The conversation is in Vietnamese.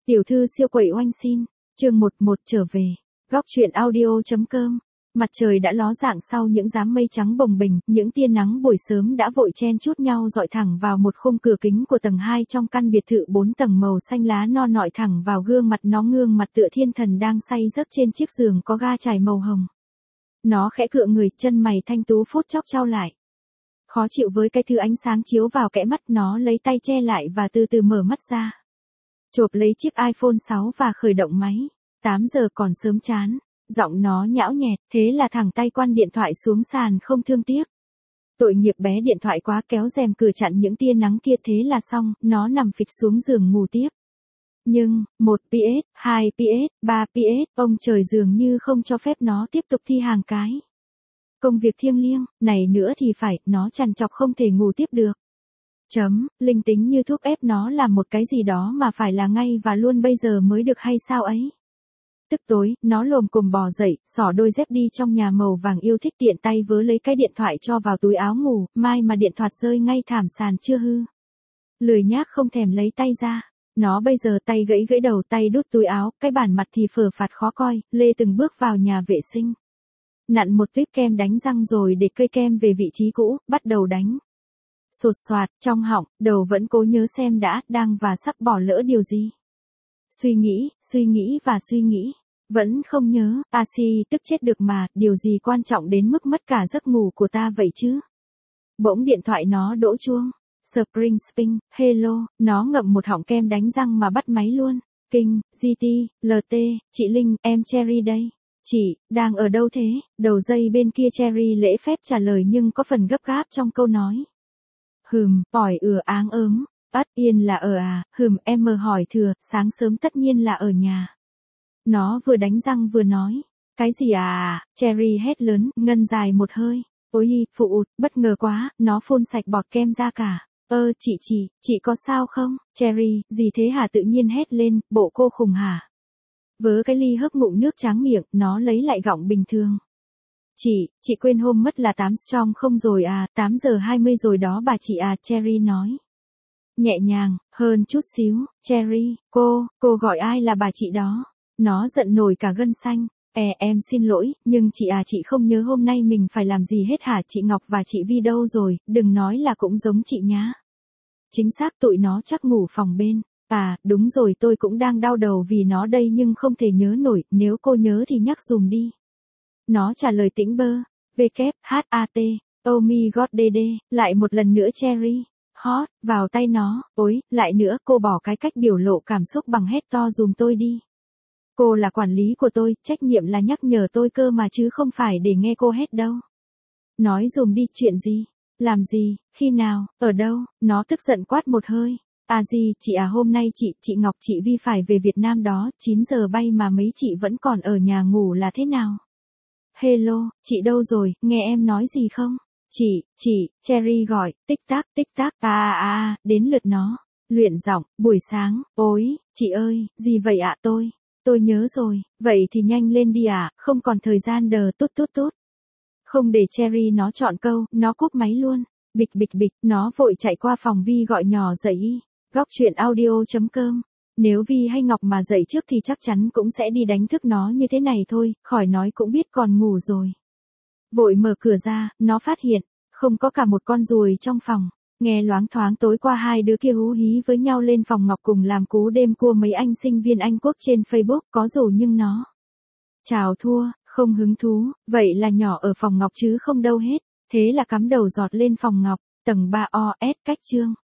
Tiểu thư siêu quậy oanh xin, chương 11 trở về. Góc truyện audio.com. Mặt trời đã ló dạng sau những dám mây trắng bồng bềnh, những tia nắng buổi sớm đã vội chen chúc nhau dọi thẳng vào một khung cửa kính của tầng 2 trong căn biệt thự 4 tầng màu xanh lá no nọi thẳng vào gương mặt nó, gương mặt tựa thiên thần đang say giấc trên chiếc giường có ga trải màu hồng. Nó khẽ cựa người, chân mày thanh tú phút chốc chau lại. Khó chịu với cái thứ ánh sáng chiếu vào kẽ mắt, nó lấy tay che lại và từ từ mở mắt ra. Chộp lấy chiếc iPhone 6 và khởi động máy. 8 giờ còn sớm chán. Giọng nó nhão nhẹt, thế là thẳng tay quăng điện thoại xuống sàn không thương tiếc. Tội nghiệp bé điện thoại quá, kéo rèm cửa chặn những tia nắng kia, thế là xong, nó nằm phịch xuống giường ngủ tiếp. Nhưng, 1 PS, 2 PS, 3 PS, ông trời dường như không cho phép nó tiếp tục thi hàng cái. Công việc thiêng liêng, này nữa thì phải, nó trằn trọc không thể ngủ tiếp được. Linh tính như thúc ép nó làm một cái gì đó mà phải là ngay và luôn bây giờ mới được hay sao ấy. Tức tối, nó lồm cồm bò dậy, xỏ đôi dép đi trong nhà màu vàng yêu thích, tiện tay vớ lấy cái điện thoại cho vào túi áo ngủ, mai mà điện thoại rơi ngay thảm sàn chưa hư. Lười nhác không thèm lấy tay ra. Nó bây giờ tay gãy gãy đầu, tay đút túi áo, cái bản mặt thì phờ phạt khó coi, lê từng bước vào nhà vệ sinh. Nặn một tuyếp kem đánh răng rồi để cây kem về vị trí cũ, bắt đầu đánh. Sột soạt, trong họng, đầu vẫn cố nhớ xem đã, đang và sắp bỏ lỡ điều gì. Suy nghĩ và suy nghĩ. Vẫn không nhớ, tức chết được mà, điều gì quan trọng đến mức mất cả giấc ngủ của ta vậy chứ. Bỗng điện thoại nó đổ chuông. Spring Spring, hello, nó ngậm một họng kem đánh răng mà bắt máy luôn. Kinh, GT, LT, chị Linh, em Cherry đây. Chị, đang ở đâu thế? Đầu dây bên kia Cherry lễ phép trả lời nhưng có phần gấp gáp trong câu nói. Ỏi áng ớm. Yên là ở à? Em hỏi thừa, sáng sớm tất nhiên là ở nhà. Nó vừa đánh răng vừa nói. Cái gì à? Cherry hét lớn, ngân dài một hơi. Ôi, bất ngờ quá, nó phun sạch bọt kem ra cả. Chị có sao không? Cherry, gì thế hả? Tự nhiên hét lên, bộ cô khùng hả? Vớ cái ly hớp ngụm nước tráng miệng, nó lấy lại giọng bình thường. Chị quên hôm mất là 8 strong không rồi à, 8 giờ 20 rồi đó bà chị à, Cherry nói. Nhẹ nhàng, hơn chút xíu, Cherry, cô gọi ai là bà chị đó? Nó giận nổi cả gân xanh. Em xin lỗi, nhưng chị không nhớ hôm nay mình phải làm gì hết hả? Chị Ngọc và chị Vi đâu rồi, đừng nói là cũng giống chị nhá. Chính xác, tụi nó chắc ngủ phòng bên. À, đúng rồi, tôi cũng đang đau đầu vì nó đây nhưng không thể nhớ nổi, nếu cô nhớ thì nhắc dùm đi. Nó trả lời tĩnh bơ. WHAT, oh my god DD, lại một lần nữa Cherry. Hot, vào tay nó, ôi, lại nữa, cô bỏ cái cách biểu lộ cảm xúc bằng hét to dùm tôi đi. Cô là quản lý của tôi, trách nhiệm là nhắc nhở tôi cơ mà chứ không phải để nghe cô hét đâu. Nói dùm đi, chuyện gì? Làm gì? Khi nào? Ở đâu? Nó tức giận quát một hơi. Chị à, hôm nay chị Ngọc chị Vi phải về Việt Nam đó, 9 giờ bay mà mấy chị vẫn còn ở nhà ngủ là thế nào? Hello, chị đâu rồi, nghe em nói gì không? Cherry gọi, tích tắc, đến lượt nó. Luyện giọng, buổi sáng, ôi, chị ơi, gì vậy ạ? Tôi nhớ rồi, vậy thì nhanh lên đi ạ, không còn thời gian đờ tút. Không để Cherry nó chọn câu, nó cúp máy luôn. Bịch, nó vội chạy qua phòng Vi gọi nhỏ dậy. Góc truyện audio.com. Nếu Vi hay Ngọc mà dậy trước thì chắc chắn cũng sẽ đi đánh thức nó như thế này thôi, khỏi nói cũng biết còn ngủ rồi. Vội mở cửa ra, nó phát hiện, không có cả một con ruồi trong phòng. Nghe loáng thoáng tối qua hai đứa kia hú hí với nhau lên phòng Ngọc cùng làm cú đêm cua mấy anh sinh viên Anh Quốc trên Facebook, có rủ nhưng nó chào thua, không hứng thú, vậy là nhỏ ở phòng Ngọc chứ không đâu hết. Thế là cắm đầu giọt lên phòng Ngọc, tầng 3OS cách chương.